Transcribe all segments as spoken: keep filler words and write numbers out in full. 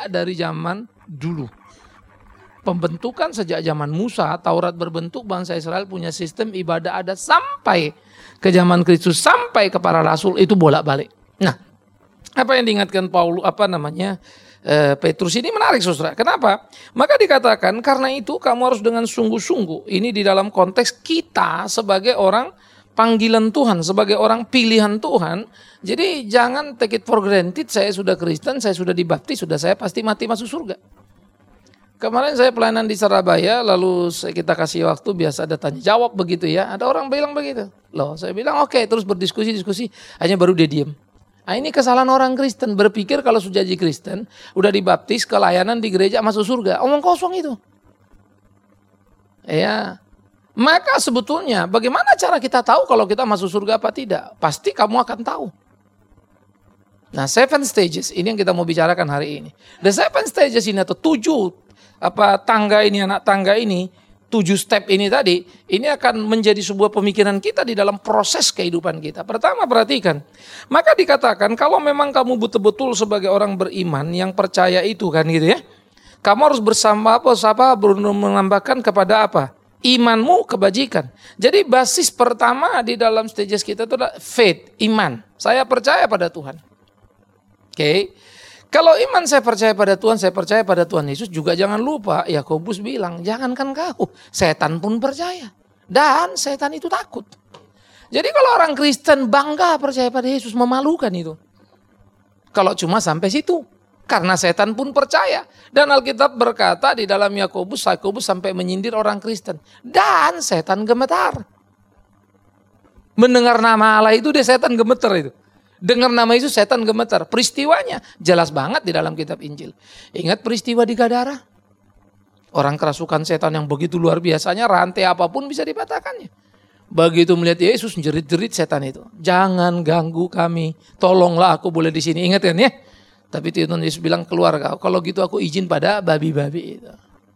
sejak dari zaman dulu. Pembentukan sejak zaman Musa, Taurat berbentuk, bangsa Israel punya sistem ibadah adat sampai ke zaman Kristus, sampai ke para rasul, itu bolak-balik. Nah, apa yang diingatkan Paulus, apa namanya, eh, Petrus ini menarik, saudara. Kenapa? Maka dikatakan karena itu kamu harus dengan sungguh-sungguh. Ini di dalam konteks kita sebagai orang panggilan Tuhan, sebagai orang pilihan Tuhan. Jadi jangan take it for granted, saya sudah Kristen, saya sudah dibaptis, sudah saya pasti mati masuk surga. Kemarin saya pelayanan di Surabaya, lalu kita kasih waktu, biasa ada tanya jawab begitu ya. Ada orang bilang begitu. Loh, saya bilang oke, okay. Terus berdiskusi-diskusi, hanya baru dia diam. Nah, ini kesalahan orang Kristen, berpikir kalau sudah jadi Kristen, udah dibaptis, kelayanan di gereja masuk surga. Omong kosong itu. Ya. Maka sebetulnya bagaimana cara kita tahu kalau kita masuk surga apa tidak? Pasti kamu akan tahu. Nah, seven stages ini yang kita mau bicarakan hari ini. The seven stages ini atau tujuh apa tangga ini, anak tangga ini, tujuh step ini tadi, ini akan menjadi sebuah pemikiran kita di dalam proses kehidupan kita. Pertama, perhatikan. Maka dikatakan kalau memang kamu betul-betul sebagai orang beriman yang percaya itu kan gitu ya. Kamu harus bersama apa? Apa menambahkan kepada apa? Imanmu kebajikan. Jadi basis pertama di dalam stages kita itu adalah faith, iman. Saya percaya pada Tuhan. Oke. Okay. Kalau iman saya percaya pada Tuhan, saya percaya pada Tuhan Yesus, juga jangan lupa Yakobus bilang, jangankan kau, setan pun percaya. Dan setan itu takut. Jadi kalau orang Kristen bangga percaya pada Yesus, memalukan itu. Kalau cuma sampai situ. Karena setan pun percaya. Dan Alkitab berkata di dalam Yakobus, Yakobus sampai menyindir orang Kristen. Dan setan gemetar. Mendengar nama Allah itu dia setan gemetar itu. Dengar nama Yesus setan gemetar. Peristiwanya jelas banget di dalam kitab Injil. Ingat peristiwa di Gadara? Orang kerasukan setan yang begitu luar biasanya, rantai apapun bisa dipatahkannya. Begitu melihat Yesus, jerit-jerit setan itu. Jangan ganggu kami, tolonglah aku boleh di sini. Ingat kan ya? Tapi Tuhan Yesus bilang, keluar kau. Kalau gitu aku izin pada babi-babi itu.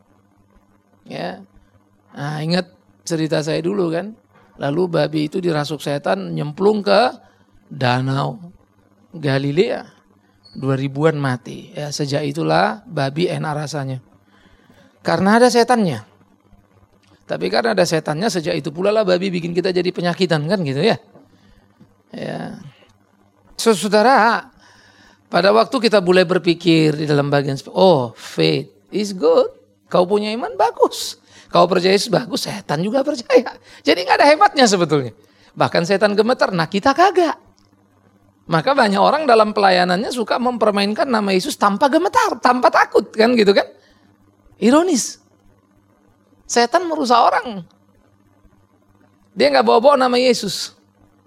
Ya. Nah, ingat cerita saya dulu kan. Lalu babi itu dirasuk setan, nyemplung ke danau Galilea, dua ribuan mati. Ya, sejak itulah babi enak rasanya. Karena ada setannya. Tapi karena ada setannya, sejak itu pula lah babi bikin kita jadi penyakitan kan gitu ya. Ya. So, saudara, pada waktu kita mulai berpikir di dalam bagian, oh faith is good. Kau punya iman bagus. Kau percaya Yesus bagus, setan juga percaya. Jadi gak ada hebatnya sebetulnya. Bahkan setan gemetar, nah kita kagak. Maka banyak orang dalam pelayanannya suka mempermainkan nama Yesus tanpa gemetar, tanpa takut kan gitu kan. Ironis. Setan merusak orang. Dia gak bawa-bawa nama Yesus.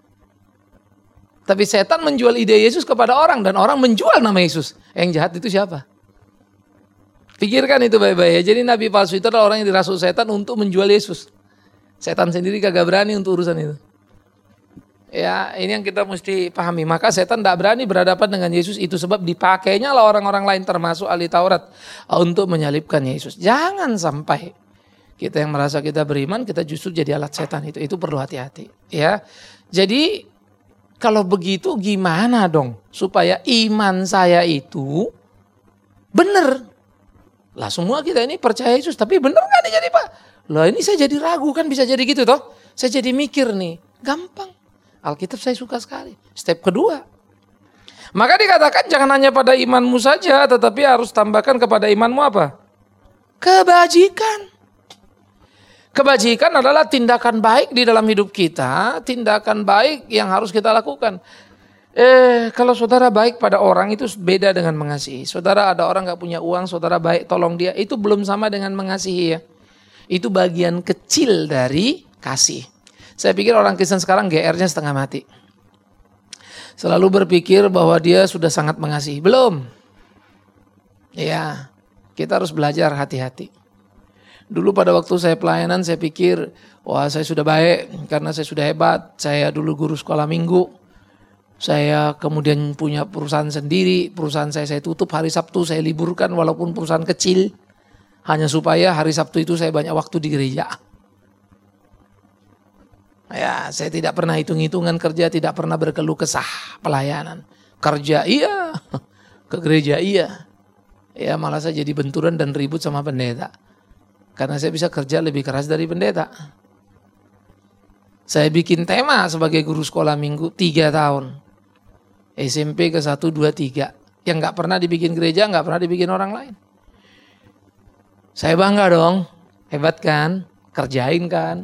Tapi setan menjual ide Yesus kepada orang dan orang menjual nama Yesus. Yang jahat itu siapa? Pikirkan itu baik-baik ya. Jadi nabi palsu itu adalah orang yang dirasuk setan untuk menjual Yesus. Setan sendiri kagak berani untuk urusan itu. Ya, ini yang kita mesti pahami. Maka setan tidak berani berhadapan dengan Yesus. Itu sebab dipakainya lah orang-orang lain termasuk ahli Taurat untuk menyalibkan Yesus. Jangan sampai kita yang merasa kita beriman, kita justru jadi alat setan itu. Itu perlu hati-hati. Ya, jadi kalau begitu gimana dong supaya iman saya itu benar? Lah semua kita ini percaya Yesus, tapi benar nggak nih jadi Pak? Lah ini saya jadi ragu kan, bisa jadi gitu toh? Saya jadi mikir nih, gampang. Alkitab saya suka sekali. Step kedua. Maka dikatakan jangan hanya pada imanmu saja, tetapi harus tambahkan kepada imanmu apa? Kebajikan. Kebajikan adalah tindakan baik di dalam hidup kita. Tindakan baik yang harus kita lakukan. Eh, kalau saudara baik pada orang itu beda dengan mengasihi. Saudara ada orang gak punya uang, saudara baik tolong dia. Itu belum sama dengan mengasihi ya. Itu bagian kecil dari kasih. Saya pikir orang Kristen sekarang G R-nya setengah mati. Selalu berpikir bahwa dia sudah sangat mengasihi. Belum. Ya, kita harus belajar hati-hati. Dulu pada waktu saya pelayanan saya pikir, wah saya sudah baik karena saya sudah hebat. Saya dulu guru sekolah minggu. Saya kemudian punya perusahaan sendiri. Perusahaan saya saya tutup hari Sabtu, saya liburkan walaupun perusahaan kecil. Hanya supaya hari Sabtu itu saya banyak waktu di gereja. Ya, saya tidak pernah hitung-hitungan kerja, tidak pernah berkeluh kesah pelayanan. Kerja iya, ke gereja iya. Ya malah saya jadi benturan dan ribut sama pendeta. Karena saya bisa kerja lebih keras dari pendeta. Saya bikin tema sebagai guru sekolah minggu tiga tahun. S M P ke satu, dua, tiga. Yang gak pernah dibikin gereja, gak pernah dibikin orang lain. Saya bangga dong. Hebat kan? Kerjain kan?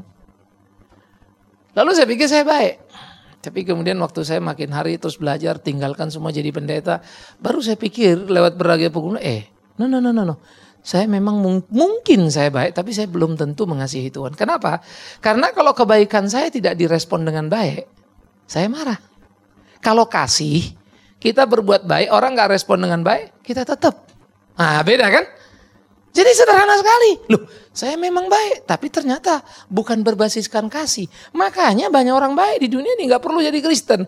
Lalu saya pikir saya baik. Tapi kemudian waktu saya makin hari terus belajar, tinggalkan semua jadi pendeta. Baru saya pikir lewat berbagai pegunungan, eh, no, no, no, no, no. Saya memang mung- mungkin saya baik, tapi saya belum tentu mengasihi Tuhan. Kenapa? Karena kalau kebaikan saya tidak direspon dengan baik, saya marah. Kalau kasih, kita berbuat baik, orang gak respon dengan baik, kita tetap. Nah beda kan? Jadi sederhana sekali. Loh, saya memang baik, tapi ternyata bukan berbasiskan kasih. Makanya banyak orang baik di dunia ini gak perlu jadi Kristen.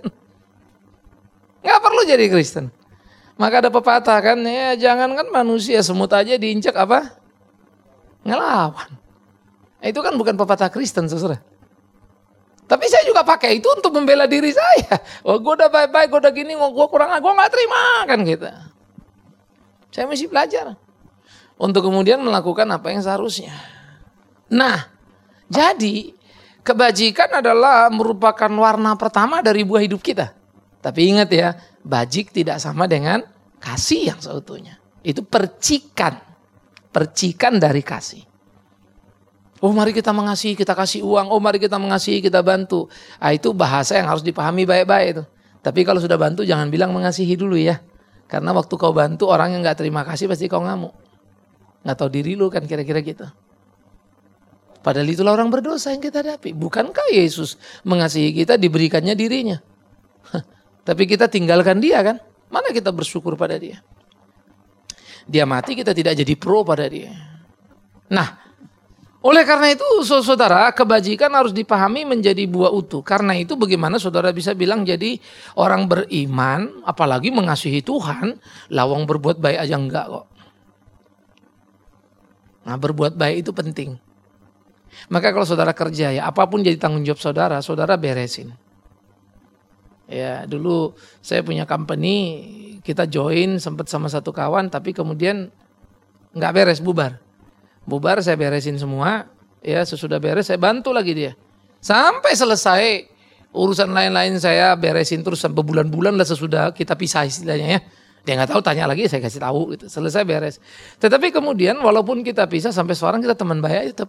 Gak perlu jadi Kristen. Maka ada pepatah kan, ya jangankan manusia, semut aja diinjak apa? Ngelawan. Itu kan bukan pepatah Kristen, saudara. Tapi saya juga pakai itu untuk membela diri saya. Oh, gue udah baik-baik, gue udah gini, gue kurang, gue gak terima kan gitu. Saya mesti belajar. Untuk kemudian melakukan apa yang seharusnya. Nah, jadi kebajikan adalah merupakan warna pertama dari buah hidup kita. Tapi ingat ya, bajik tidak sama dengan kasih yang seutuhnya. Itu percikan. Percikan dari kasih. Oh mari kita mengasihi, kita kasih uang. Oh mari kita mengasihi, kita bantu. Ah, itu bahasa yang harus dipahami baik-baik itu. Tapi kalau sudah bantu jangan bilang mengasihi dulu ya. Karena waktu kau bantu orang yang gak terima kasih pasti kau ngamuk. Gak tahu diri lu kan kira-kira gitu. Padahal itulah orang berdosa yang kita hadapi. Bukankah Yesus mengasihi kita diberikannya dirinya? Tapi kita tinggalkan dia kan. Mana kita bersyukur pada dia. Dia mati kita tidak jadi pro pada dia. Nah, oleh karena itu saudara, kebajikan harus dipahami menjadi buah utuh. Karena itu bagaimana saudara bisa bilang jadi orang beriman, apalagi mengasihi Tuhan, lawang berbuat baik aja enggak kok. Nah berbuat baik itu penting. Maka kalau saudara kerja ya apapun jadi tanggung jawab saudara, saudara beresin. Ya dulu saya punya company, kita join sempat sama satu kawan tapi kemudian nggak beres, bubar. Bubar saya beresin semua, ya sesudah beres saya bantu lagi dia. Sampai selesai urusan lain-lain saya beresin terus sampai bulan-bulan lah sesudah kita pisah istilahnya ya. Dia nggak tahu, tanya lagi, saya kasih tahu gitu. Selesai beres. Tetapi kemudian walaupun kita pisah sampai sekarang kita teman baik tetap.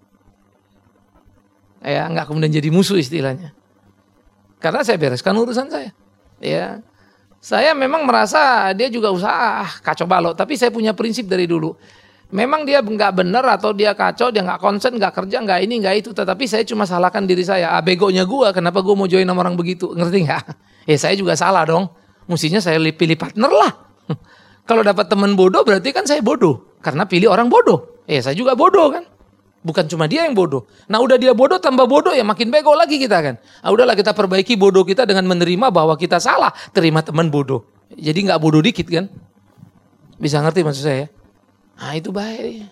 Ya nggak kemudian jadi musuh istilahnya. Karena saya bereskan urusan saya. Ya, saya memang merasa dia juga usaha kacau balau. Tapi saya punya prinsip dari dulu. Memang dia nggak benar atau dia kacau, dia nggak konsen, nggak kerja, nggak ini, nggak itu. Tetapi saya cuma salahkan diri saya. Ah, begonya gue, kenapa gue mau join sama orang begitu? Ngerti nggak? Ya saya juga salah dong. Mestinya saya pilih partner lah. Kalau dapat teman bodoh berarti kan saya bodoh. Karena pilih orang bodoh. Eh saya juga bodoh kan. Bukan cuma dia yang bodoh. Nah udah dia bodoh tambah bodoh ya makin bego lagi kita kan. Ah udahlah kita perbaiki bodoh kita dengan menerima bahwa kita salah. Terima teman bodoh. Jadi gak bodoh dikit kan. Bisa ngerti maksud saya? Nah itu baik.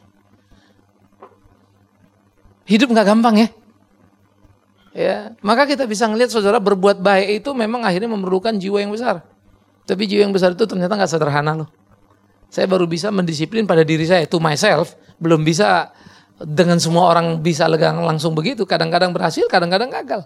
Hidup gak gampang ya. Ya, maka kita bisa ngelihat saudara berbuat baik itu memang akhirnya memerlukan jiwa yang besar. Tapi jiwa yang besar itu ternyata gak sederhana loh. Saya baru bisa mendisiplin pada diri saya, to myself. Belum bisa dengan semua orang bisa legang langsung begitu. Kadang-kadang berhasil, kadang-kadang gagal.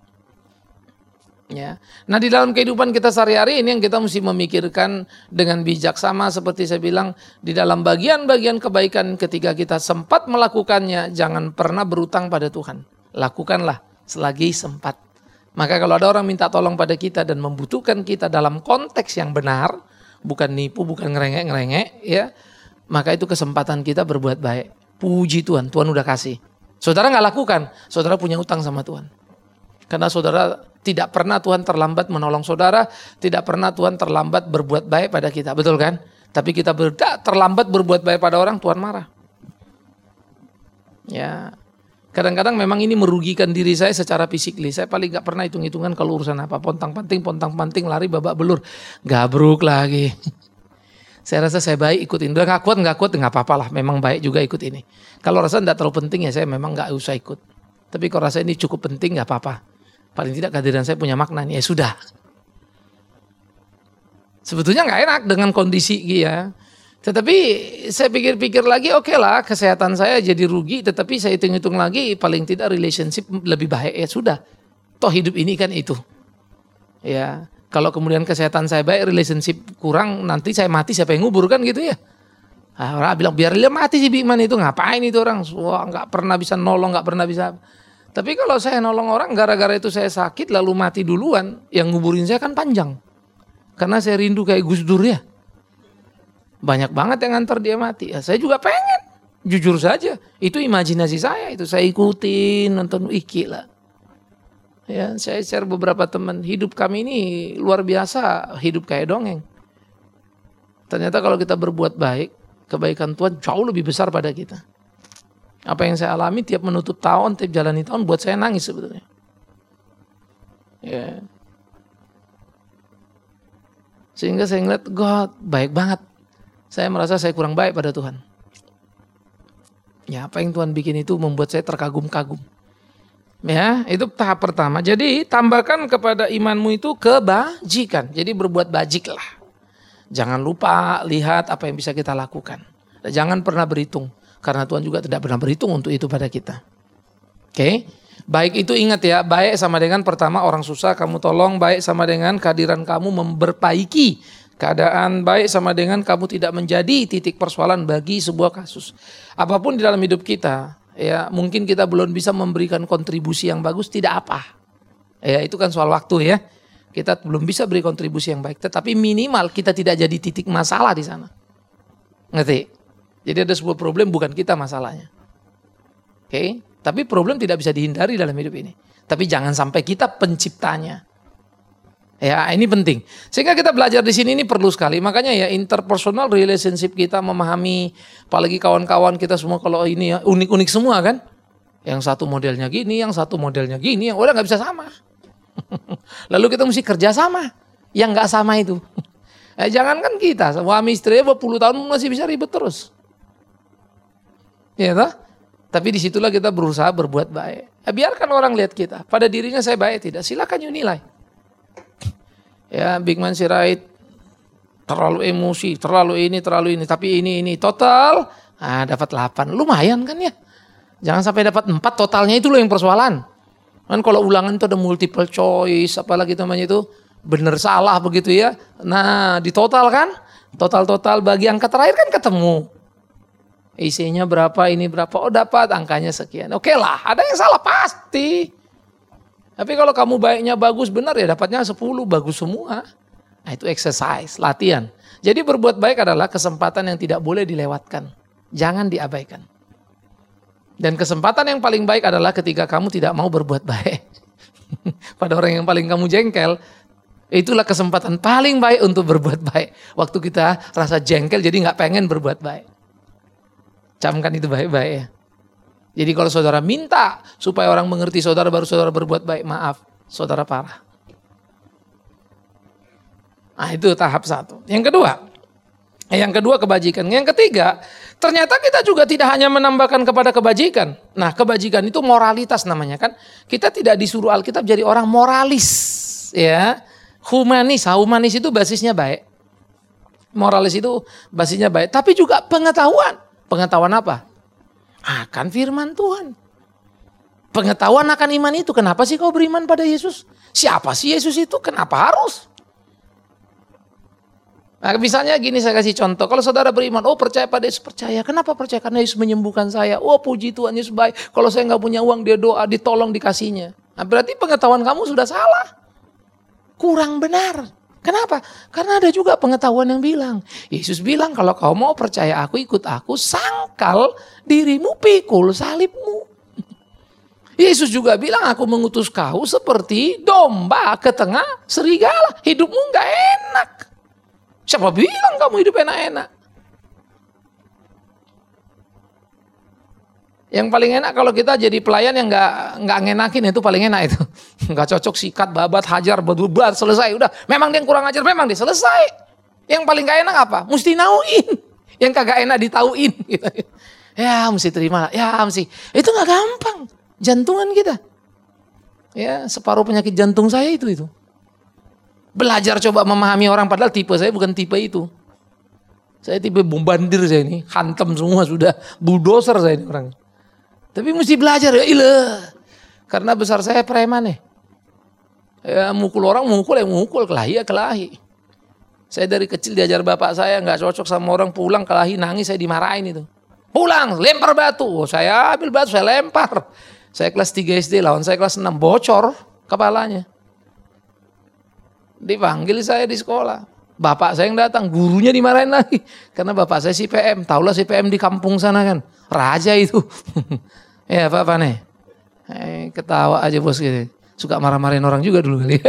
Ya. Nah di dalam kehidupan kita sehari-hari ini yang kita mesti memikirkan dengan bijaksana. Seperti saya bilang, di dalam bagian-bagian kebaikan ketika kita sempat melakukannya, jangan pernah berutang pada Tuhan. Lakukanlah selagi sempat. Maka kalau ada orang minta tolong pada kita dan membutuhkan kita dalam konteks yang benar, bukan nipu, bukan ngerengek-ngerengek, ya, maka itu kesempatan kita berbuat baik. Puji Tuhan, Tuhan udah kasih. Saudara nggak lakukan, saudara punya utang sama Tuhan. Karena saudara tidak pernah Tuhan terlambat menolong saudara, tidak pernah Tuhan terlambat berbuat baik pada kita, betul kan? Tapi kita ber- terlambat berbuat baik pada orang, Tuhan marah. Ya. Kadang-kadang memang ini merugikan diri saya secara fisikly. Saya paling gak pernah hitung-hitungan kalau urusan apa. Pontang-panting, pontang-panting, lari babak belur. Gabruk lagi. Saya rasa saya baik ikutin. Udah gak kuat, gak kuat, gak apa-apa lah. Memang baik juga ikut ini. Kalau rasa gak terlalu penting ya saya memang gak usah ikut. Tapi kalau rasa ini cukup penting gak apa-apa. Paling tidak kehadiran saya punya makna nih. Ya sudah. Sebetulnya gak enak dengan kondisi ya. Tetapi saya pikir-pikir lagi, oke okay lah kesehatan saya jadi rugi, tetapi saya hitung-hitung lagi paling tidak relationship lebih baik, ya sudah. Toh hidup ini kan itu. Ya, kalau kemudian kesehatan saya baik, relationship kurang, nanti saya mati siapa yang ngubur kan gitu ya. Nah, orang bilang biar dia mati si Big Man itu, ngapain itu orang, wah nggak pernah bisa nolong, nggak pernah bisa. Tapi kalau saya nolong orang gara-gara itu saya sakit lalu mati duluan, yang nguburin saya kan panjang. Karena saya rindu kayak Gus Dur ya. Banyak banget yang ngantar dia mati. Ya, saya juga pengen. Jujur saja. Itu imajinasi saya. Itu saya ikutin. Nonton Iki lah. Ya, saya share beberapa teman. Hidup kami ini luar biasa. Hidup kayak dongeng. Ternyata kalau kita berbuat baik. Kebaikan Tuhan jauh lebih besar pada kita. Apa yang saya alami tiap menutup tahun. Tiap jalani tahun. Buat saya nangis sebetulnya. Ya. Sehingga saya ngeliat. God baik banget. Saya merasa saya kurang baik pada Tuhan. Ya, apa yang Tuhan bikin itu membuat saya terkagum-kagum. Ya, itu tahap pertama. Jadi, tambahkan kepada imanmu itu kebajikan. Jadi, berbuat bajiklah. Jangan lupa lihat apa yang bisa kita lakukan. Dan jangan pernah berhitung. Karena Tuhan juga tidak pernah berhitung untuk itu pada kita. Oke? Okay? Baik itu ingat ya, baik sama dengan pertama orang susah kamu tolong, baik sama dengan kehadiran kamu memperbaiki keadaan, baik sama dengan kamu tidak menjadi titik persoalan bagi sebuah kasus. Apapun di dalam hidup kita, ya mungkin kita belum bisa memberikan kontribusi yang bagus, tidak apa. Ya itu kan soal waktu ya. Kita belum bisa beri kontribusi yang baik, tetapi minimal kita tidak jadi titik masalah di sana. Ngerti? Jadi ada sebuah problem bukan kita masalahnya. Oke? Okay? Tapi problem tidak bisa dihindari dalam hidup ini. Tapi jangan sampai kita penciptanya. Ya, ini penting. Sehingga kita belajar di sini ini perlu sekali. Makanya ya interpersonal relationship kita memahami, apalagi kawan-kawan kita semua kalau ini ya unik-unik semua kan. Yang satu modelnya gini, yang satu modelnya gini, yang udah nggak bisa sama. Lalu kita mesti kerja sama. Yang nggak sama itu. Eh, jangankan kita, suami istri dua puluh tahun masih bisa ribet terus. Ya toh? Tapi disitulah kita berusaha berbuat baik. Eh, biarkan orang lihat kita. Pada dirinya saya baik tidak, silakan you nilai. Ya, Big Man Sirait terlalu emosi, terlalu ini, terlalu ini, tapi ini ini total ah dapat delapan. Lumayan kan ya? Jangan sampai dapat empat, totalnya itu loh yang persoalan. Kan kalau ulangan itu ada multiple choice, apalagi namanya itu benar salah begitu ya. Nah, di total kan? Total-total bagi angka terakhir kan ketemu. Isinya berapa, ini berapa, oh dapat angkanya sekian. Oke lah, ada yang salah pasti. Tapi kalau kamu baiknya bagus benar ya dapatnya sepuluh, bagus semua. Nah itu exercise, latihan. Jadi berbuat baik adalah kesempatan yang tidak boleh dilewatkan. Jangan diabaikan. Dan kesempatan yang paling baik adalah ketika kamu tidak mau berbuat baik. Pada orang yang paling kamu jengkel, itulah kesempatan paling baik untuk berbuat baik. Waktu kita rasa jengkel jadi gak pengen berbuat baik. Camkan itu baik-baik ya. Jadi kalau saudara minta supaya orang mengerti saudara baru saudara berbuat baik, maaf, saudara parah. Nah itu tahap satu. Yang kedua, yang kedua kebajikan. Yang ketiga, ternyata kita juga tidak hanya menambahkan kepada kebajikan. Nah kebajikan itu moralitas namanya kan. Kita tidak disuruh Alkitab jadi orang moralis, ya, humanis. Humanis itu basisnya baik. Moralis itu basisnya baik. Tapi juga pengetahuan. Pengetahuan apa? Akan firman Tuhan. Pengetahuan akan iman itu. Kenapa sih kau beriman pada Yesus? Siapa sih Yesus itu? Kenapa harus? Nah, misalnya gini saya kasih contoh. Kalau saudara beriman, oh percaya pada Yesus, percaya. Kenapa percaya? Karena Yesus menyembuhkan saya. Oh puji Tuhan Yesus baik. Kalau saya nggak punya uang dia doa, ditolong dikasihnya. Nah, berarti pengetahuan kamu sudah salah. Kurang benar. Kenapa? Karena ada juga pengetahuan yang bilang. Yesus bilang kalau kau mau percaya aku, ikut aku, sangkal dirimu, pikul salibmu. Yesus juga bilang aku mengutus kau seperti domba ke tengah serigala. Hidupmu gak enak. Siapa bilang kamu hidup enak-enak? Yang paling enak kalau kita jadi pelayan yang nggak nggak ngenakin, itu paling enak itu. Nggak cocok, sikat, babat, hajar, bedubat, selesai. Udah, memang dia kurang ajar, memang dia selesai. Yang paling gak enak apa? Mesti nauin. Yang kagak enak ditauin. Gitu. Ya mesti terima lah, ya mesti. Itu nggak gampang. Jantungan kita. Ya separuh penyakit jantung saya itu itu. Belajar coba memahami orang padahal tipe saya bukan tipe itu. Saya tipe bombardir saya ini, hantam semua sudah, bulldozer saya ini orang. Tapi mesti belajar ya ilah. Karena besar saya preman nih. Ya mukul orang, mukul ya mukul, kelahi ya kelahi. Saya dari kecil diajar bapak saya nggak cocok sama orang, pulang kelahi nangis saya dimarahin itu. Pulang, lempar batu. Oh, saya ambil batu, saya lempar. Saya kelas tiga S D, lawan saya kelas enam, bocor kepalanya. Dipanggil saya di sekolah. Bapak saya yang datang, gurunya dimarahin lagi. Karena bapak saya si P M. Taulah si P M di kampung sana kan. Raja itu. Ya apa-apa nih. Eh, ketawa aja bos gitu. Suka marah-marahin orang juga dulu kali.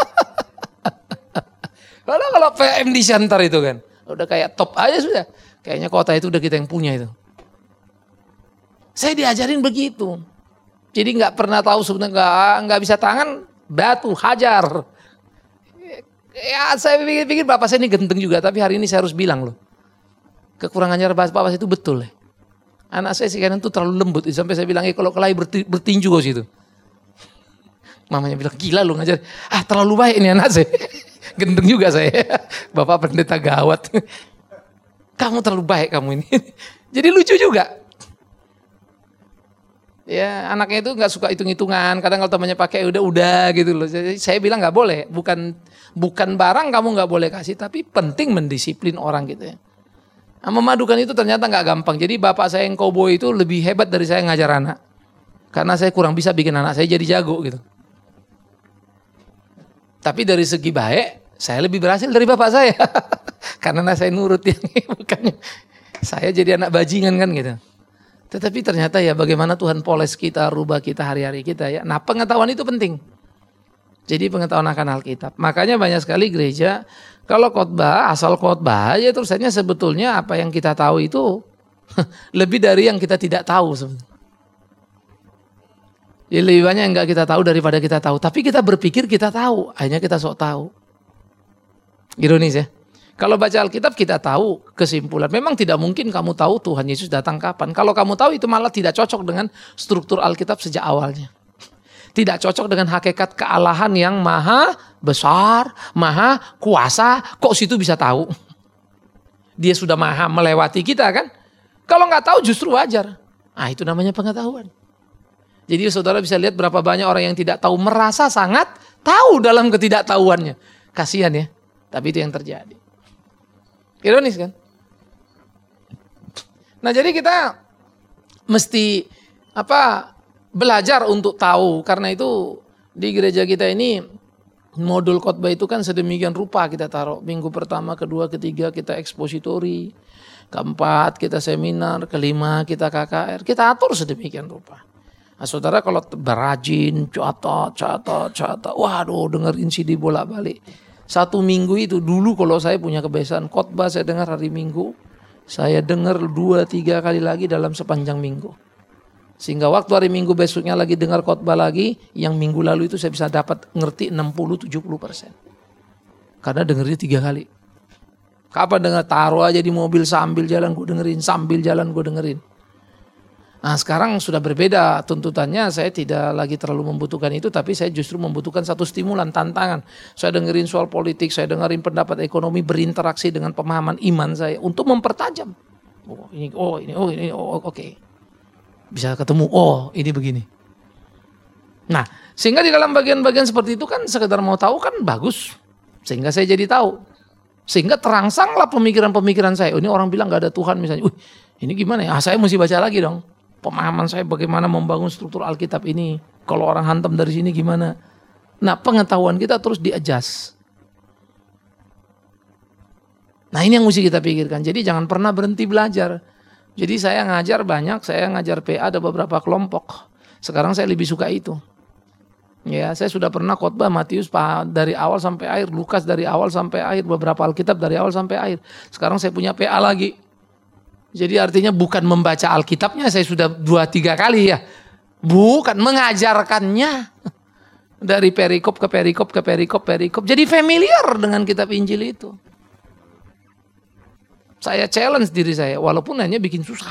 Kalau kalau P M di Siantar itu kan. Udah kayak top aja sudah. Kayaknya kota itu udah kita yang punya itu. Saya diajarin begitu. Jadi nggak pernah tahu sebenarnya nggak nggak bisa tangan, batu, hajar. Ya saya pikir-pikir bapak saya ini genteng juga, tapi hari ini saya harus bilang loh. Kekurangannya bapak saya itu betul ya. Anak saya sih kadang tuh terlalu lembut, sampai saya bilang, eh kalau kelahi berti, bertinju kau situ. Mamanya bilang, gila lu ngajar. Ah terlalu baik ini anak saya. Genteng juga saya. Bapak pendeta gawat. Kamu terlalu baik kamu ini. Jadi lucu juga. Ya anaknya itu nggak suka hitung-hitungan. Kadang kalau temannya pakai udah-udah gitu loh. Jadi saya bilang nggak boleh. Bukan bukan barang kamu nggak boleh kasih, tapi penting mendisiplin orang gitu ya. Nah, memadukan itu ternyata nggak gampang. Jadi bapak saya yang cowboy itu lebih hebat dari saya ngajar anak. Karena saya kurang bisa bikin anak saya jadi jago gitu. Tapi dari segi baik, saya lebih berhasil dari bapak saya. Karena saya nurut yang bukannya saya jadi anak bajingan kan gitu. Tetapi ternyata ya bagaimana Tuhan poles kita, rubah kita hari-hari kita ya. Nah pengetahuan itu penting. Jadi pengetahuan akan Alkitab. Makanya banyak sekali gereja kalau khotbah, asal khotbah aja terusannya sebetulnya apa yang kita tahu itu lebih dari yang kita tidak tahu sebenarnya. Jadi lebih banyak yang nggak kita tahu daripada kita tahu. Tapi kita berpikir kita tahu, akhirnya kita sok tahu. Ironis ya. Kalau baca Alkitab kita tahu kesimpulan. Memang tidak mungkin kamu tahu Tuhan Yesus datang kapan. Kalau kamu tahu itu malah tidak cocok dengan struktur Alkitab sejak awalnya. Tidak cocok dengan hakikat kealahan yang maha besar, maha kuasa. Kok situ bisa tahu? Dia sudah maha melewati kita kan? Kalau nggak tahu justru wajar. Ah itu namanya pengetahuan. Jadi saudara bisa lihat berapa banyak orang yang tidak tahu merasa sangat tahu dalam ketidaktahuannya. Kasihan ya. Tapi itu yang terjadi. Ironis kan? Nah jadi kita mesti apa belajar untuk tahu. Karena itu di gereja kita ini modul khotbah itu kan sedemikian rupa kita taruh. Minggu pertama, kedua, ketiga kita ekspositori. Keempat kita seminar. Kelima kita K K R. Kita atur sedemikian rupa. Nah saudara kalau berajin, catat, catat, catat. Waduh dengerin C D bolak-balik. Satu minggu itu dulu kalau saya punya kebiasaan khotbah saya dengar hari Minggu. Saya dengar dua tiga kali lagi dalam sepanjang minggu. Sehingga waktu hari Minggu besoknya lagi dengar khotbah lagi. Yang minggu lalu itu saya bisa dapat ngerti enam puluh sampai tujuh puluh persen. Karena dengernya tiga kali. Kapan dengar taruh aja di mobil sambil jalan gue dengerin. Sambil jalan gue dengerin. Nah sekarang sudah berbeda tuntutannya, saya tidak lagi terlalu membutuhkan itu, tapi saya justru membutuhkan satu stimulan, tantangan. Saya dengerin soal politik, saya dengerin pendapat ekonomi, berinteraksi dengan pemahaman iman saya untuk mempertajam. Oh ini, oh ini, oh ini, oh oke. Okay. Bisa ketemu, oh ini begini. Nah sehingga di dalam bagian-bagian seperti itu kan sekedar mau tahu kan bagus. Sehingga saya jadi tahu. Sehingga terangsanglah pemikiran-pemikiran saya. Oh, ini orang bilang gak ada Tuhan misalnya. Uh, ini gimana ya? Ah, saya mesti baca lagi dong. Pemahaman saya bagaimana membangun struktur Alkitab ini. Kalau orang hantam dari sini gimana. Nah pengetahuan kita terus di-adjust. Nah ini yang mesti kita pikirkan. Jadi jangan pernah berhenti belajar. Jadi saya ngajar banyak. Saya ngajar P A ada beberapa kelompok. Sekarang saya lebih suka itu. Ya saya sudah pernah khotbah Matius dari awal sampai akhir. Lukas dari awal sampai akhir. Beberapa Alkitab dari awal sampai akhir. Sekarang saya punya P A lagi. Jadi artinya bukan membaca Alkitabnya saya sudah dua tiga kali ya. Bukan mengajarkannya. Dari perikop ke perikop ke perikop perikop. Jadi familiar dengan kitab Injil itu. Saya challenge diri saya walaupun hanya bikin susah.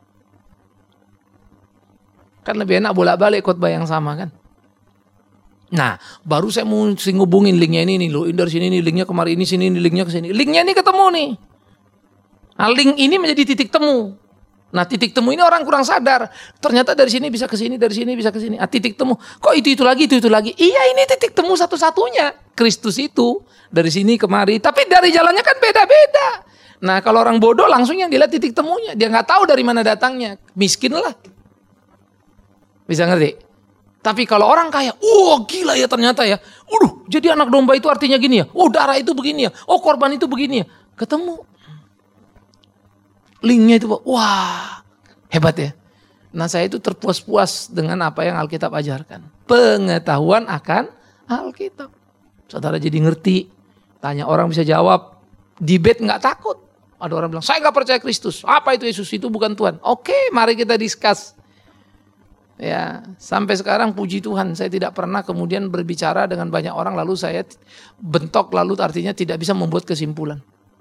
Kan lebih enak bolak-balik khotbah yang sama kan. Nah, baru saya mau ngubungin linknya ini nih loh, ini dari sini nih linknya kemari, ini sini, ini linknya ke sini. Linknya ini ketemu nih. Nah, link ini menjadi titik temu. Nah, titik temu ini orang kurang sadar. Ternyata dari sini bisa ke sini, dari sini bisa ke sini. Ah, titik temu. Kok itu itu lagi, itu itu lagi. Iya, ini titik temu satu-satunya. Kristus itu dari sini kemari. Tapi dari jalannya kan beda-beda. Nah, kalau orang bodoh langsung yang dilihat titik temunya. Dia nggak tahu dari mana datangnya. Miskin lah. Bisa ngerti? Tapi kalau orang kaya, oh gila ya ternyata ya. Udah, jadi anak domba itu artinya gini ya. Oh, darah itu begini ya. Oh, korban itu begini ya. Ketemu. Linknya itu, wah hebat ya. Nah, saya itu terpuas-puas dengan apa yang Alkitab ajarkan. Pengetahuan akan Alkitab. Saudara jadi ngerti. Tanya orang bisa jawab. Debate nggak takut. Ada orang bilang, saya nggak percaya Kristus. Apa itu Yesus? Itu bukan Tuhan. Oke, mari kita discuss. Ya, sampai sekarang puji Tuhan saya tidak pernah kemudian berbicara dengan banyak orang lalu saya bentok lalu artinya tidak bisa membuat kesimpulan.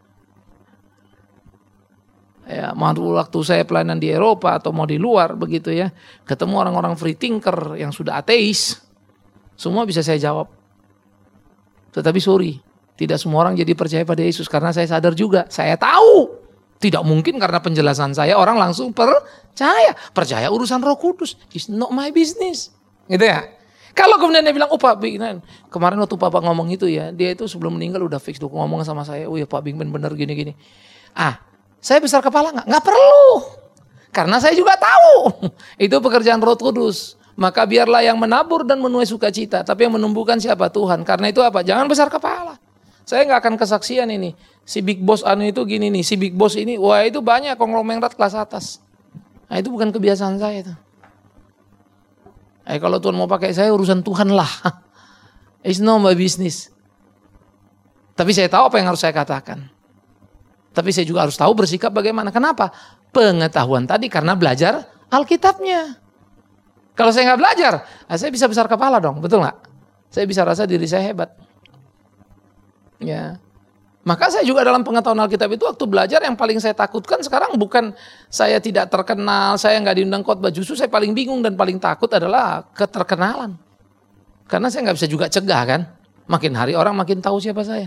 Ya, waktu saya pelayanan di Eropa atau mau di luar begitu ya, ketemu orang-orang free thinker yang sudah ateis, semua bisa saya jawab. Tetapi sorry, tidak semua orang jadi percaya pada Yesus karena saya sadar juga, saya tahu. Tidak mungkin karena penjelasan saya orang langsung percaya. Percaya urusan Roh Kudus. It's not my business. Gitu ya. Kalau kemudian dia bilang, oh Pak Bing, kemarin waktu Papa ngomong itu ya, dia itu sebelum meninggal udah fix tuh ngomong sama saya, oh ya Pak Bing bener gini-gini. Ah, saya besar kepala nggak? Nggak perlu. Karena saya juga tahu. Itu pekerjaan Roh Kudus. Maka biarlah yang menabur dan menuai sukacita. Tapi yang menumbuhkan siapa? Tuhan. Karena itu apa? Jangan besar kepala. Saya nggak akan kesaksian ini. Si big boss anu itu gini nih. Si big boss ini, wah itu banyak konglomerat kelas atas. Nah itu bukan kebiasaan saya itu. Eh kalau Tuhan mau pakai saya urusan Tuhan lah. It's not my business. Tapi saya tahu apa yang harus saya katakan. Tapi saya juga harus tahu bersikap bagaimana. Kenapa? Pengetahuan tadi karena belajar Alkitabnya. Kalau saya nggak belajar, saya bisa besar kepala dong, betul nggak? Saya bisa rasa diri saya hebat. Ya, maka saya juga dalam pengetahuan Alkitab itu waktu belajar yang paling saya takutkan sekarang bukan saya tidak terkenal, saya nggak diundang khotbah, justru saya paling bingung dan paling takut adalah keterkenalan. Karena saya nggak bisa juga cegah kan, makin hari orang makin tahu siapa saya.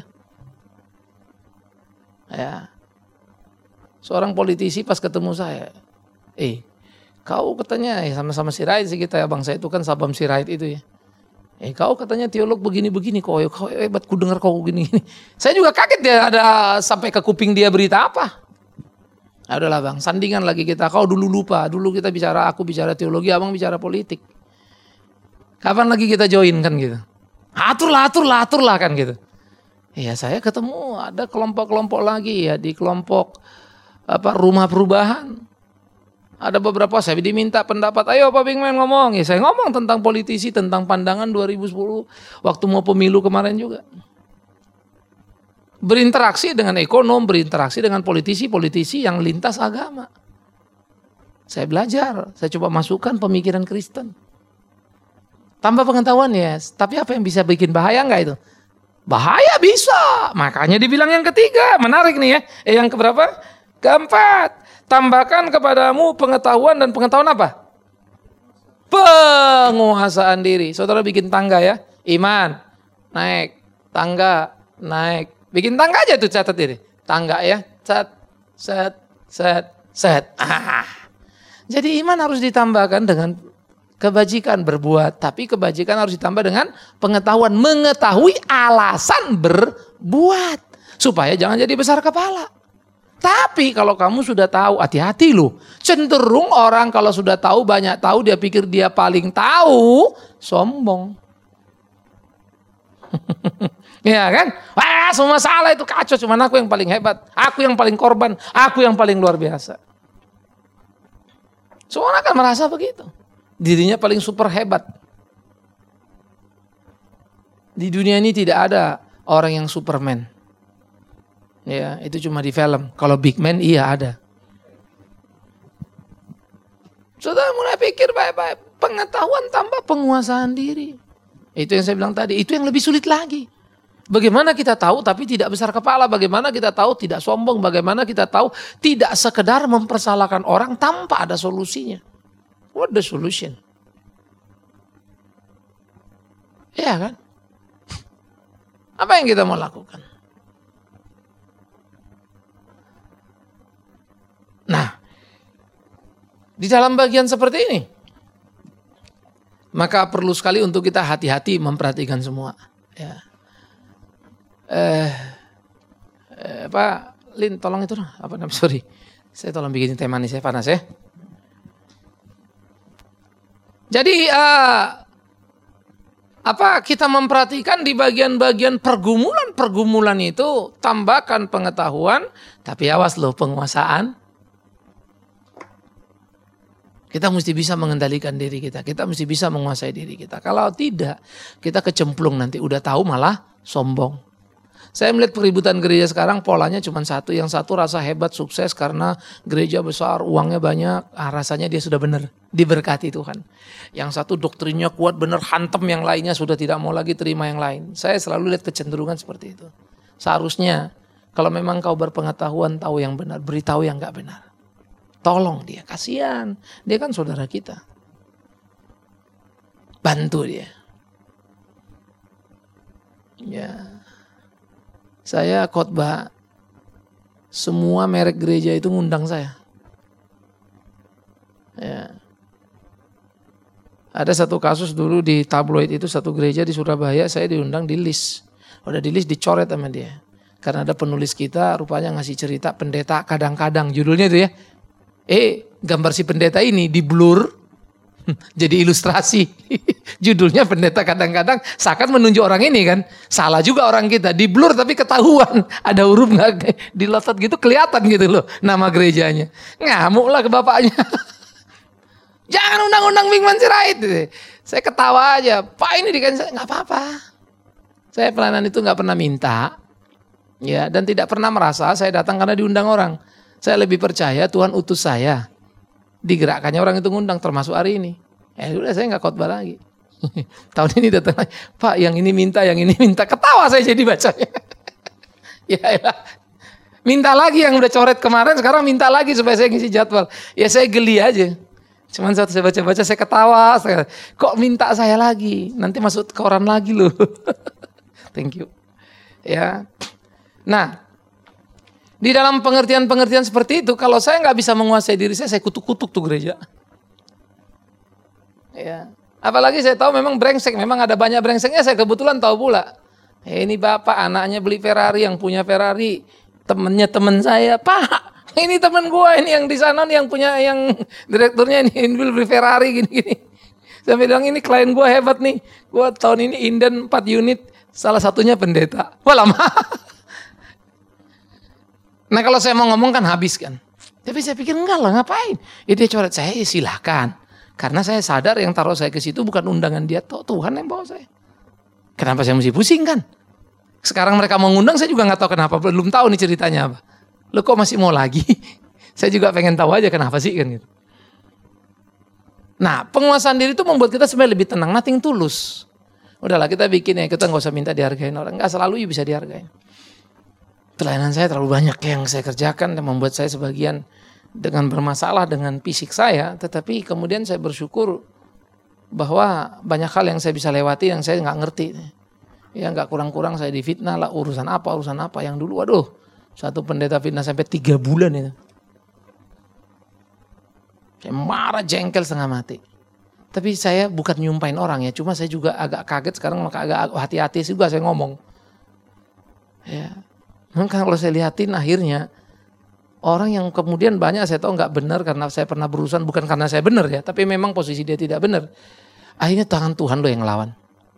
Ya, seorang politisi pas ketemu saya, eh kau katanya eh, sama-sama Sirait sih kita ya, bang saya itu kan Sabam Sirait itu ya. Eh kau katanya teolog begini-begini, kau, kau hebat, ku dengar kau begini-gini. Saya juga kaget dia ada sampai ke kuping dia berita apa. Nah, udahlah bang, sandingan lagi kita. Kau dulu lupa, dulu kita bicara, aku bicara teologi, abang bicara politik. Kapan lagi kita join kan gitu. Aturlah, aturlah, aturlah kan gitu. Iya saya ketemu ada kelompok-kelompok lagi ya di kelompok apa rumah perubahan. Ada beberapa saya diminta pendapat, ayo Pak Bingman ngomong. Ya saya ngomong tentang politisi, tentang pandangan dua ribu sepuluh waktu mau pemilu kemarin juga. Berinteraksi dengan ekonom, berinteraksi dengan politisi-politisi yang lintas agama. Saya belajar, saya coba masukkan pemikiran Kristen. Tambah pengetahuan ya, tapi apa yang bisa bikin bahaya enggak itu? Bahaya bisa, makanya dibilang yang ketiga, menarik nih ya. Eh yang keberapa? Keempat. Tambahkan kepadamu pengetahuan dan pengetahuan apa? Penguasaan diri. Saudara bikin tangga ya. Iman, naik. Tangga, naik. Bikin tangga aja tuh catat ini. Tangga ya. Set, set, set, set. Ah. Jadi iman harus ditambahkan dengan kebajikan berbuat. Tapi kebajikan harus ditambah dengan pengetahuan. Mengetahui alasan berbuat. Supaya jangan jadi besar kepala. Tapi kalau kamu sudah tahu, hati-hati loh. Cenderung orang kalau sudah tahu, banyak tahu, dia pikir dia paling tahu, sombong. Ya kan? Wah semua salah itu kacau, cuma aku yang paling hebat. Aku yang paling korban, aku yang paling luar biasa. Semua orang akan merasa begitu. Dirinya paling super hebat. Di dunia ini tidak ada orang yang Superman. Ya, itu cuma di film. Kalau big man iya ada. Saudara mulai pikir baik-baik. Pengetahuan tambah penguasaan diri. Itu yang saya bilang tadi. Itu yang lebih sulit lagi. Bagaimana kita tahu tapi tidak besar kepala. Bagaimana kita tahu tidak sombong. Bagaimana kita tahu tidak sekedar mempersalahkan orang tanpa ada solusinya. What the solution? Iya kan? Apa yang kita mau lakukan? Nah, di dalam bagian seperti ini, maka perlu sekali untuk kita hati-hati memperhatikan semua. Ya. Eh, eh, Pak Lin, tolong itu, apa namanya? Sorry, saya tolong bikin teh manis ya, panas ya. Jadi uh, apa kita memperhatikan di bagian-bagian pergumulan-pergumulan itu, tambahkan pengetahuan, tapi awas loh penguasaan. Kita mesti bisa mengendalikan diri kita, kita mesti bisa menguasai diri kita. Kalau tidak, kita kecemplung nanti, udah tahu malah sombong. Saya melihat peributan gereja sekarang polanya cuma satu. Yang satu rasa hebat, sukses karena gereja besar, uangnya banyak. Ah, rasanya dia sudah benar, diberkati Tuhan. Yang satu doktrinnya kuat, benar hantem, yang lainnya sudah tidak mau lagi terima yang lain. Saya selalu lihat kecenderungan seperti itu. Seharusnya kalau memang kau berpengetahuan, tahu yang benar, beritahu yang gak benar. Tolong dia, kasihan. Dia kan saudara kita. Bantu dia. Ya. Saya khotbah, semua merek gereja itu ngundang saya. Ya. Ada satu kasus dulu di tabloid itu, satu gereja di Surabaya, saya diundang di list. Udah di list, dicoret sama dia. Karena ada penulis kita rupanya ngasih cerita pendeta kadang-kadang, judulnya itu ya. Eh, gambar si pendeta ini di blur. Jadi ilustrasi. Judulnya pendeta kadang-kadang seakan menunjuk orang ini kan. Salah juga orang kita. Di blur tapi ketahuan. Ada huruf gak dilotot gitu, kelihatan gitu loh nama gerejanya. Ngamuk lah ke bapaknya. Jangan undang-undang Bingman Sirait. Saya ketawa aja. Pak ini dikasih, gak apa-apa. Saya pelayanan itu gak pernah minta. Ya, dan tidak pernah merasa saya datang karena diundang orang. Saya lebih percaya Tuhan utus saya. Digerakkannya orang itu ngundang, termasuk hari ini. Ya udah, saya nggak khotbah lagi. Tahun ini datang lagi, Pak yang ini minta, yang ini minta. Ketawa saya jadi bacanya. ya, ya. Minta lagi yang udah coret kemarin, sekarang minta lagi supaya saya ngisi jadwal. Ya saya geli aja. Cuman saat saya baca-baca saya ketawa. Saya, kok minta saya lagi? Nanti masuk koran lagi loh. Thank you. Ya. Nah. Di dalam pengertian-pengertian seperti itu, kalau saya nggak bisa menguasai diri saya, saya kutuk-kutuk tuh gereja. Ya. Apalagi saya tahu memang brengsek, memang ada banyak brengseknya, saya kebetulan tahu pula. Eh, ini bapak anaknya beli Ferrari, yang punya Ferrari temennya temen saya. Pak, ini temen gue, ini yang di sana nih yang punya, yang direkturnya ini, ini beli Ferrari gini-gini. Saya bilang ini klien gue hebat nih, gue tahun ini inden empat unit, salah satunya pendeta. Wah lama. Nah kalau saya mau ngomong kan habis kan. Tapi saya pikir enggak lah, ngapain. Ya dia coret saya, ya silahkan. Karena saya sadar yang taruh saya ke situ bukan undangan dia, Tuhan yang bawa saya. Kenapa saya mesti pusing kan? Sekarang mereka mau ngundang, saya juga gak tahu kenapa. Belum tahu nih ceritanya apa. Loh kok masih mau lagi? Saya juga pengen tahu aja kenapa sih kan gitu. Nah penguasaan diri itu membuat kita sebenarnya lebih tenang, nothing tulus. Udahlah kita bikin ya, kita gak usah minta dihargain orang. Gak selalu bisa dihargain. Pelayanan saya terlalu banyak yang saya kerjakan dan membuat saya sebagian dengan bermasalah dengan fisik saya. Tetapi kemudian saya bersyukur bahwa banyak hal yang saya bisa lewati yang saya nggak ngerti. Ya nggak kurang-kurang saya difitnah lah, urusan apa, urusan apa. Yang dulu aduh, satu pendeta fitnah sampai tiga bulan itu. Saya marah jengkel setengah mati. Tapi saya bukan nyumpain orang ya, cuma saya juga agak kaget sekarang, maka agak hati-hati juga saya ngomong. Ya. Maka kalau saya lihatin akhirnya orang yang kemudian banyak saya tahu nggak benar karena saya pernah berurusan, bukan karena saya benar ya, tapi memang posisi dia tidak benar. Akhirnya tangan Tuhan loh yang ngelawan.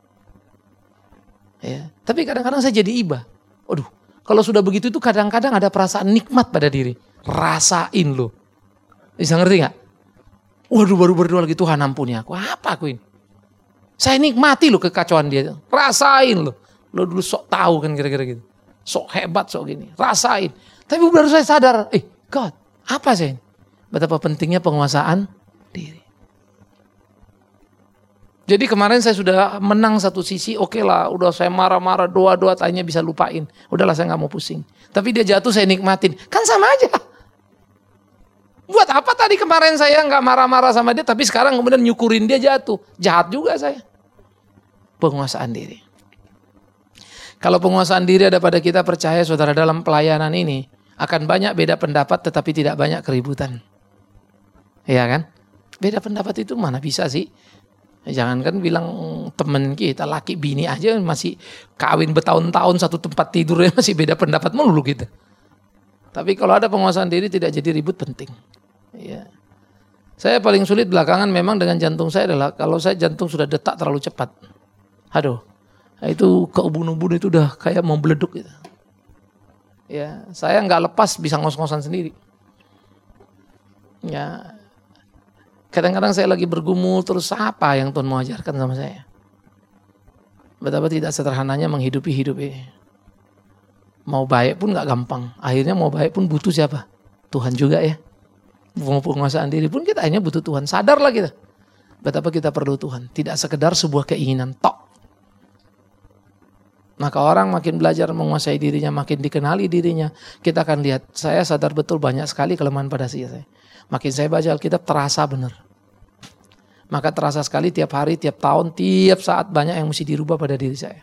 Ya, tapi kadang-kadang saya jadi iba. Waduh, kalau sudah begitu itu kadang-kadang ada perasaan nikmat pada diri. Rasain loh. Bisa ngerti nggak? Waduh, baru berdoa lagi Tuhan ampuni aku. Apa aku ini? Saya nikmati loh kekacauan dia. Rasain loh. Lo dulu sok tahu kan kira-kira gitu. Sok hebat, sok gini. Rasain. Tapi baru saya sadar, eh God, apa sih? Betapa pentingnya penguasaan diri. Jadi kemarin saya sudah menang satu sisi, oke okay lah, udah saya marah-marah, doa-doa, tanya bisa lupain. Udahlah saya gak mau pusing. Tapi dia jatuh saya nikmatin. Kan sama aja. Buat apa tadi kemarin saya gak marah-marah sama dia, tapi sekarang kemudian nyukurin dia jatuh. Jahat juga saya. penguasaan diri. Kalau penguasaan diri ada pada kita, percaya saudara, dalam pelayanan ini akan banyak beda pendapat tetapi tidak banyak keributan. Iya kan? Beda pendapat itu mana bisa sih? Jangan kan bilang temen kita, laki bini aja masih kawin bertahun-tahun satu tempat tidurnya masih beda pendapat melulu gitu. Tapi kalau ada penguasaan diri tidak jadi ribut penting. Ya. Saya paling sulit belakangan memang dengan jantung saya adalah kalau saya jantung sudah detak terlalu cepat. Aduh, itu keubun-ubun itu udah kayak mau meleduk gitu. Ya, saya nggak lepas bisa ngos-ngosan sendiri. Ya, kadang-kadang saya lagi bergumul terus apa yang Tuhan mau ajarkan sama saya. Betapa tidak sederhananya menghidupi hidup ini. Mau baik pun gak gampang. Akhirnya mau baik pun butuh siapa? Tuhan juga ya. Mau penguasaan diri pun kita akhirnya butuh Tuhan. Sadarlah kita. Betapa kita perlu Tuhan. Tidak sekedar sebuah keinginan tok. Maka orang makin belajar menguasai dirinya, makin dikenali dirinya. Kita akan lihat, saya sadar betul banyak sekali kelemahan pada diri saya. Makin saya baca Alkitab terasa benar. Maka terasa sekali tiap hari, tiap tahun, tiap saat banyak yang mesti dirubah pada diri saya.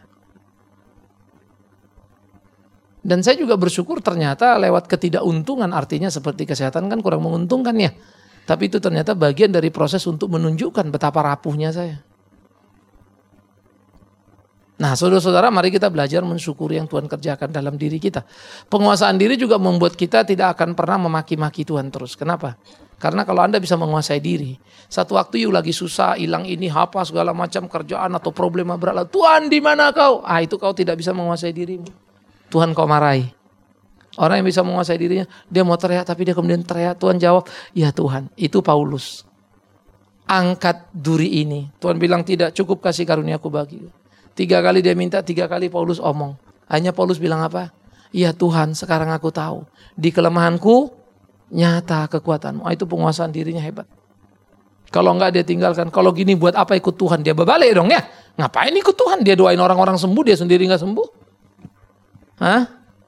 Dan saya juga bersyukur ternyata lewat ketidakuntungan, artinya seperti kesehatan kan kurang menguntungkan ya. Tapi itu ternyata bagian dari proses untuk menunjukkan betapa rapuhnya saya. Nah saudara-saudara, mari kita belajar mensyukuri yang Tuhan kerjakan dalam diri kita. Penguasaan diri juga membuat kita tidak akan pernah memaki-maki Tuhan terus. Kenapa? Karena kalau Anda bisa menguasai diri, satu waktu you lagi susah, hilang ini, apa segala macam kerjaan atau problema berat, Tuhan di mana kau? Ah itu kau tidak bisa menguasai dirimu. Tuhan kau marahi. Orang yang bisa menguasai dirinya, dia mau teriak tapi dia kemudian teriak, Tuhan jawab, ya Tuhan. Itu Paulus. Angkat duri ini. Tuhan bilang tidak cukup kasih karuniaku bagi. Tiga kali dia minta, tiga kali Paulus omong. Hanya Paulus bilang apa? Ya Tuhan, sekarang aku tahu. Di kelemahanku, nyata kekuatanmu. Itu penguasaan dirinya hebat. Kalau enggak dia tinggalkan. Kalau gini buat apa ikut Tuhan? Dia berbalik dong ya. Ngapain ikut Tuhan? Dia doain orang-orang sembuh, dia sendiri enggak sembuh. Hah?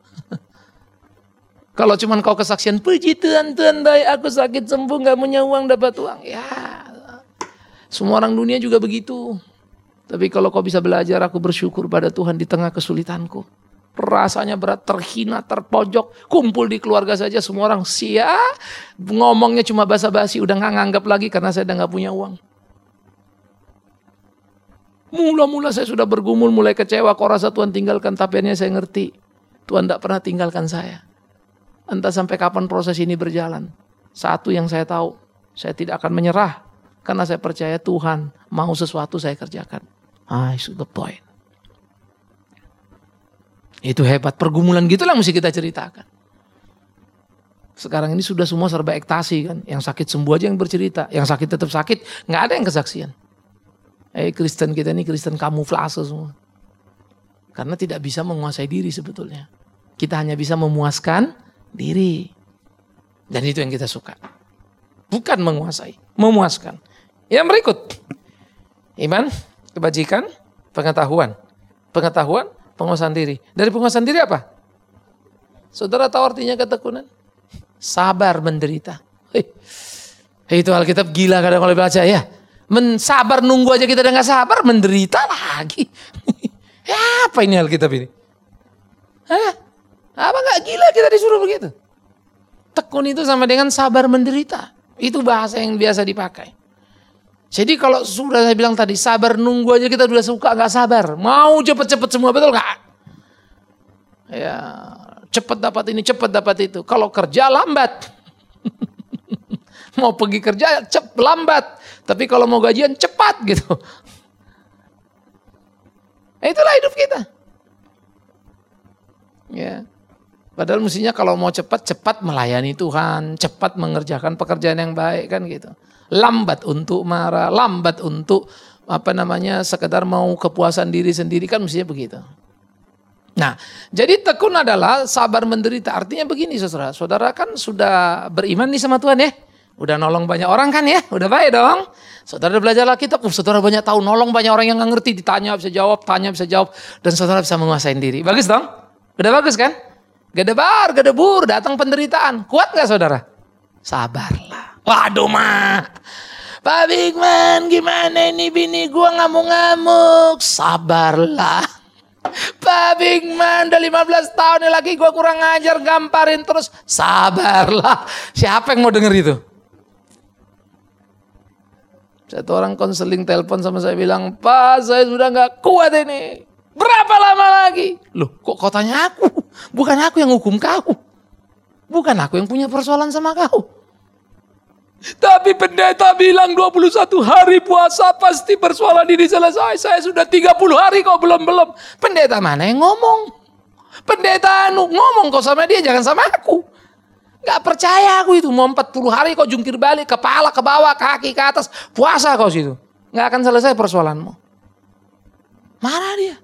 Kalau cuman kau kesaksian, puji Tuhan, Tuhan baik, aku sakit sembuh, gak punya uang, dapat uang. Ya, semua orang dunia juga begitu. Tapi kalau kau bisa belajar, aku bersyukur pada Tuhan di tengah kesulitanku. Rasanya berat, terhina, terpojok, kumpul di keluarga saja, semua orang sia. Ngomongnya cuma basa-basi, udah gak nganggap lagi karena saya udah gak punya uang. Mula-mula saya sudah bergumul, mulai kecewa, kok rasa Tuhan tinggalkan, tapi akhirnya saya ngerti. Tuhan tidak pernah tinggalkan saya. Entah sampai kapan proses ini berjalan. Satu yang saya tahu, saya tidak akan menyerah. Karena saya percaya Tuhan mau sesuatu saya kerjakan. Ah, itu the point. Itu hebat, pergumulan gitulah mesti kita ceritakan. Sekarang ini sudah semua serba ekstasi kan. Yang sakit sembuh aja yang bercerita. Yang sakit tetap sakit, nggak ada yang kesaksian. Eh Kristen kita ini Kristen kamuflase semua. Karena tidak bisa menguasai diri sebetulnya. Kita hanya bisa memuaskan diri. Dan itu yang kita suka. Bukan menguasai, memuaskan. Yang berikut. Iman, kebajikan, pengetahuan. Pengetahuan, penguasaan diri. Dari penguasaan diri apa? Saudara tahu artinya ketekunan? Sabar menderita. Hei, itu Alkitab gila kadang kalau baca ya. Mensabar nunggu aja kita udah gak sabar, menderita lagi. Ya apa ini Alkitab ini? Hah? Apa gak gila kita disuruh begitu? Tekun itu sama dengan sabar menderita. Itu bahasa yang biasa dipakai. Jadi kalau sudah saya bilang tadi, sabar nunggu aja kita udah suka gak sabar. Mau cepet-cepet semua, betul gak? Ya, cepet dapat ini, cepet dapat itu. Kalau kerja lambat. Mau pergi kerja cep lambat. Tapi kalau mau gajian cepat gitu. Itulah hidup kita. Ya. Padahal mestinya kalau mau cepat, cepat melayani Tuhan, cepat mengerjakan pekerjaan yang baik kan gitu. Lambat untuk marah, lambat untuk apa namanya sekedar mau kepuasan diri sendiri kan mestinya begitu. Nah, jadi tekun adalah sabar menderita. Artinya begini saudara, saudara kan sudah beriman nih sama Tuhan ya. Udah nolong banyak orang kan ya, udah baik dong. Saudara belajar Alkitab, uh, saudara banyak tahu, nolong banyak orang yang gak ngerti, ditanya bisa jawab, tanya bisa jawab. Dan saudara bisa menguasai diri. Bagus dong? Udah bagus kan? Gedebar, gedebur, datang penderitaan. Kuat gak saudara? Sabarlah. Waduh mah. Pak Bigman, gimana ini bini gua ngamuk-ngamuk? Sabarlah. Pak Bigman, udah lima belas tahun nih lagi gua kurang ajar, gamparin terus. Sabarlah. Siapa yang mau denger itu? Satu orang konseling telepon sama saya bilang, Pak, saya sudah gak kuat ini. Berapa lama lagi? Loh, kok kau tanya aku? Bukan aku yang hukum kau. Bukan aku yang punya persoalan sama kau. Tapi pendeta bilang dua puluh satu hari puasa pasti persoalan ini selesai. Saya sudah tiga puluh hari kok belum-belum. Pendeta mana yang ngomong? Pendeta anu ngomong kok sama dia, jangan sama aku. Gak percaya aku itu. Mau empat puluh hari kok jungkir balik, kepala ke bawah, kaki ke atas. Puasa kau situ. Gak akan selesai persoalanmu. Marah dia.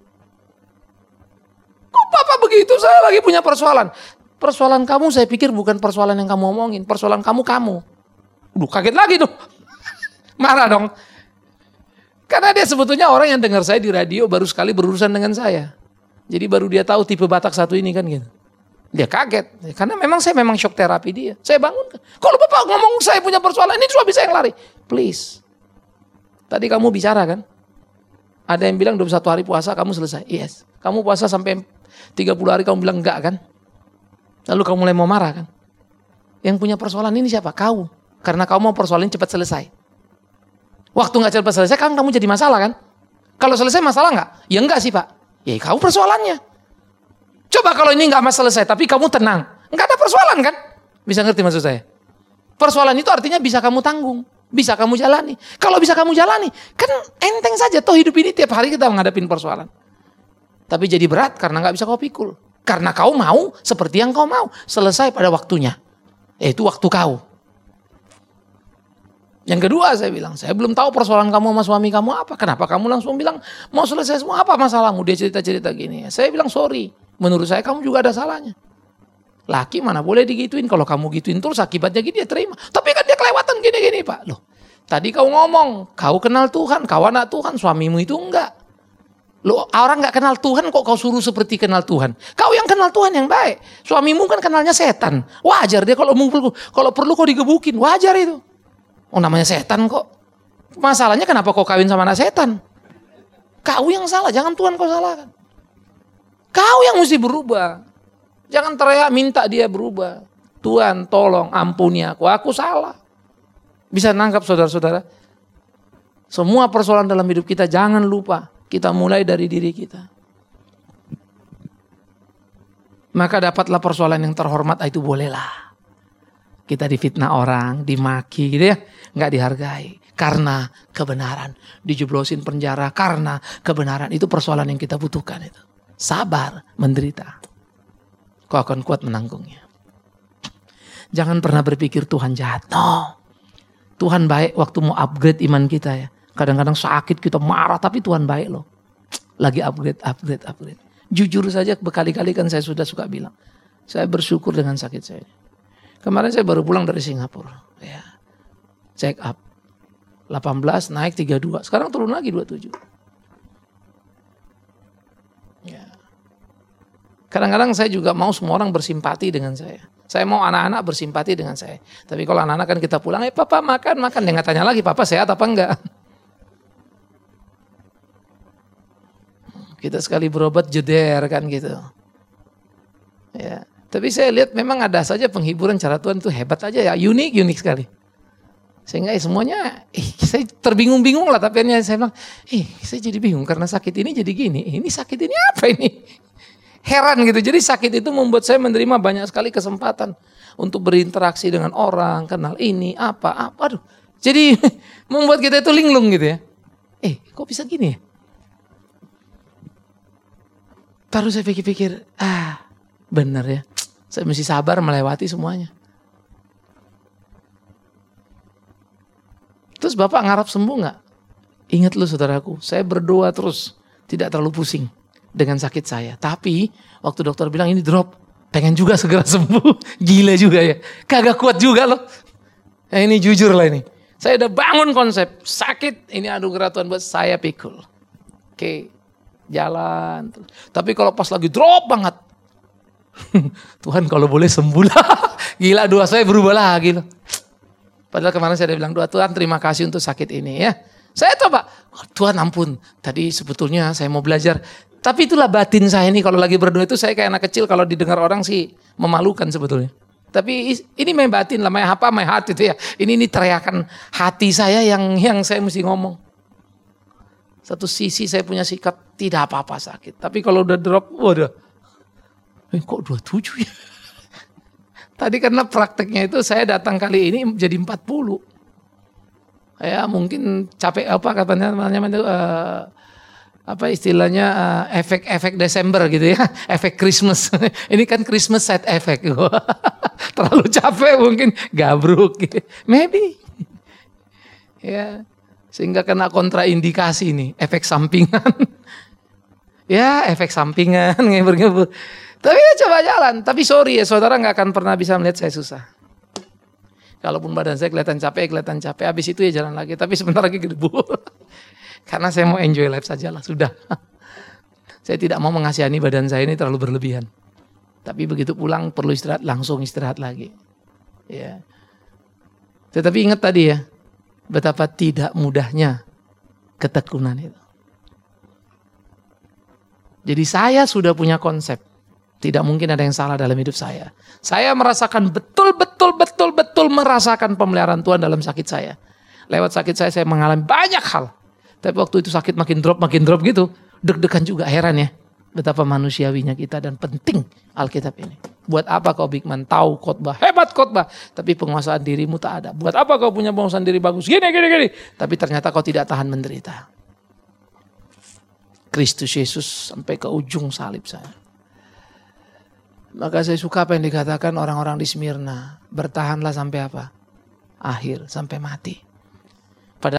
Kok Bapak begitu? Saya lagi punya persoalan. Persoalan kamu saya pikir bukan persoalan yang kamu omongin. Persoalan kamu, kamu. Duh, kaget lagi tuh. Marah dong. Karena dia sebetulnya orang yang dengar saya di radio baru sekali berurusan dengan saya. Jadi baru dia tahu tipe Batak satu ini kan gitu. Dia kaget. Karena memang saya memang shock terapi dia. Saya bangun. Kalau Bapak ngomong saya punya persoalan, ini suami saya yang lari. Please. Tadi kamu bicara kan? Ada yang bilang dua puluh satu hari puasa kamu selesai. Yes. Kamu puasa sampai tiga puluh hari kamu bilang enggak kan? Lalu kamu mulai mau marah kan? Yang punya persoalan ini siapa? Kau. Karena kamu mau persoalan ini cepat selesai. Waktu nggak cepat selesai kan kamu jadi masalah kan? Kalau selesai masalah nggak? Ya enggak sih Pak. Ya kamu persoalannya. Coba kalau ini nggak masalah selesai tapi kamu tenang. Nggak ada persoalan kan? Bisa ngerti maksud saya? Persoalan itu artinya bisa kamu tanggung. Bisa kamu jalani. Kalau bisa kamu jalani. Kan enteng saja. Toh hidup ini tiap hari kita menghadapin persoalan. Tapi jadi berat karena nggak bisa kau pikul. Karena kau mau seperti yang kau mau. Selesai pada waktunya. Yaitu waktu kau. Yang kedua saya bilang, saya belum tahu persoalan kamu sama suami kamu apa. Kenapa kamu langsung bilang, mau selesai semua apa masalahmu? Dia cerita-cerita gini. Saya bilang sorry, menurut saya kamu juga ada salahnya. Laki mana boleh digituin, kalau kamu gituin terus akibatnya gini dia terima. Tapi kan dia kelewatan gini-gini Pak. Loh, tadi kau ngomong, kau kenal Tuhan, kau anak Tuhan, suamimu itu enggak. Loh, orang gak kenal Tuhan kok kau suruh seperti kenal Tuhan. Kau yang kenal Tuhan yang baik. Suamimu kan kenalnya setan. Wajar dia kalau perlu, kalau perlu kau digebukin, wajar itu. Oh namanya setan kok. Masalahnya kenapa kau kawin sama anak setan? Kau yang salah, jangan Tuhan kau salahkan. Kau yang mesti berubah. Jangan teriak minta dia berubah. Tuhan tolong ampuni aku, aku salah. Bisa nangkap saudara-saudara? Semua persoalan dalam hidup kita jangan lupa. Kita mulai dari diri kita. Maka dapatlah persoalan yang terhormat, itu bolehlah. Kita difitnah orang, dimaki gitu ya. Nggak dihargai. Karena kebenaran. Dijeblosin penjara karena kebenaran. Itu persoalan yang kita butuhkan itu. Sabar, menderita. Kau akan kuat menanggungnya. Jangan pernah berpikir Tuhan jahat. No. Tuhan baik waktu mau upgrade iman kita ya. Kadang-kadang sakit kita marah tapi Tuhan baik loh. Lagi upgrade, upgrade, upgrade. Jujur saja berkali-kali kan saya sudah suka bilang. Saya bersyukur dengan sakit saya. Kemarin saya baru pulang dari Singapura. Ya. Check up. delapan belas naik tiga puluh dua. Sekarang turun lagi dua puluh tujuh. Ya. Kadang-kadang saya juga mau semua orang bersimpati dengan saya. Saya mau anak-anak bersimpati dengan saya. Tapi kalau anak-anak kan kita pulang, eh papa makan, makan. Dia nggak tanya lagi, papa sehat apa enggak. Kita sekali berobat jeder kan gitu. Ya. Tapi saya lihat memang ada saja penghiburan cara Tuhan itu hebat aja ya. Unik, unik sekali. Sehingga eh, semuanya, eh, saya terbingung-bingung lah. Tapi saya bilang, eh saya jadi bingung karena sakit ini jadi gini. Ini sakit ini apa ini? Heran gitu. Jadi sakit itu membuat saya menerima banyak sekali kesempatan. Untuk berinteraksi dengan orang, kenal ini, apa, apa. Aduh. Jadi membuat kita itu linglung gitu ya. Eh kok bisa gini ya? Baru saya pikir-pikir, ah benar ya. Saya mesti sabar melewati semuanya. Terus Bapak ngarap sembuh gak? Ingat lu saudaraku, saya berdoa terus. Tidak terlalu pusing dengan sakit saya. Tapi waktu dokter bilang ini drop. Pengen juga segera sembuh. Gila juga ya. Kagak kuat juga loh. Nah, ini jujur lah ini. Saya udah bangun konsep. Sakit ini anugerah Tuhan buat saya pikul. Oke. Jalan. Tapi kalau pas lagi drop banget. Tuhan kalau boleh sembuh lah. Gila doa saya berubah lagi loh. Padahal kemarin saya udah bilang, doa Tuhan terima kasih untuk sakit ini ya. Saya coba, oh, Tuhan ampun, tadi sebetulnya saya mau belajar. Tapi itulah batin saya ini, kalau lagi berdoa itu saya kayak anak kecil, kalau didengar orang sih memalukan sebetulnya. Tapi ini main batin lah, main apa, main hati itu ya. Ini ini teriakan hati saya yang yang saya mesti ngomong. Satu sisi saya punya sikap tidak apa-apa sakit. Tapi kalau udah drop, waduh, eh, kok dua puluh tujuh ya? Tadi karena prakteknya itu saya datang kali ini jadi empat puluh. Ya mungkin capek apa katanya namanya itu uh, apa istilahnya uh, efek-efek Desember gitu ya, efek Christmas. Ini kan Christmas side effect. Terlalu capek mungkin gabruk gitu. Maybe. Ya, sehingga kena kontraindikasi nih, efek sampingan. Ya, efek sampingan ngebur-ngebur. Tapi ya coba jalan, tapi sorry ya saudara nggak akan pernah bisa melihat saya susah. Kalaupun badan saya kelihatan capek, kelihatan capek. Habis itu ya jalan lagi. Tapi sebentar lagi gedebur. Karena saya mau enjoy life saja lah. Sudah. Saya tidak mau mengasihani badan saya ini terlalu berlebihan. Tapi begitu pulang perlu istirahat, langsung istirahat lagi. Ya. Tetapi ingat tadi ya. Betapa tidak mudahnya ketekunan itu. Jadi saya sudah punya konsep. Tidak mungkin ada yang salah dalam hidup saya. Saya merasakan betul, betul, betul, betul merasakan pemeliharaan Tuhan dalam sakit saya. Lewat sakit saya, saya mengalami banyak hal. Tapi waktu itu sakit makin drop, makin drop gitu. Deg-degan juga, heran ya. Betapa manusiawinya kita dan penting Alkitab ini. Buat apa kau Bigman tahu khotbah, hebat khotbah. Tapi penguasaan dirimu tak ada. Buat apa kau punya penguasaan diri bagus, gini, gini, gini. Tapi ternyata kau tidak tahan menderita. Kristus Yesus sampai ke ujung salib saya. Maka saya suka apa yang dikatakan orang-orang di Smyrna. Bertahanlah sampai apa? Akhir, sampai mati.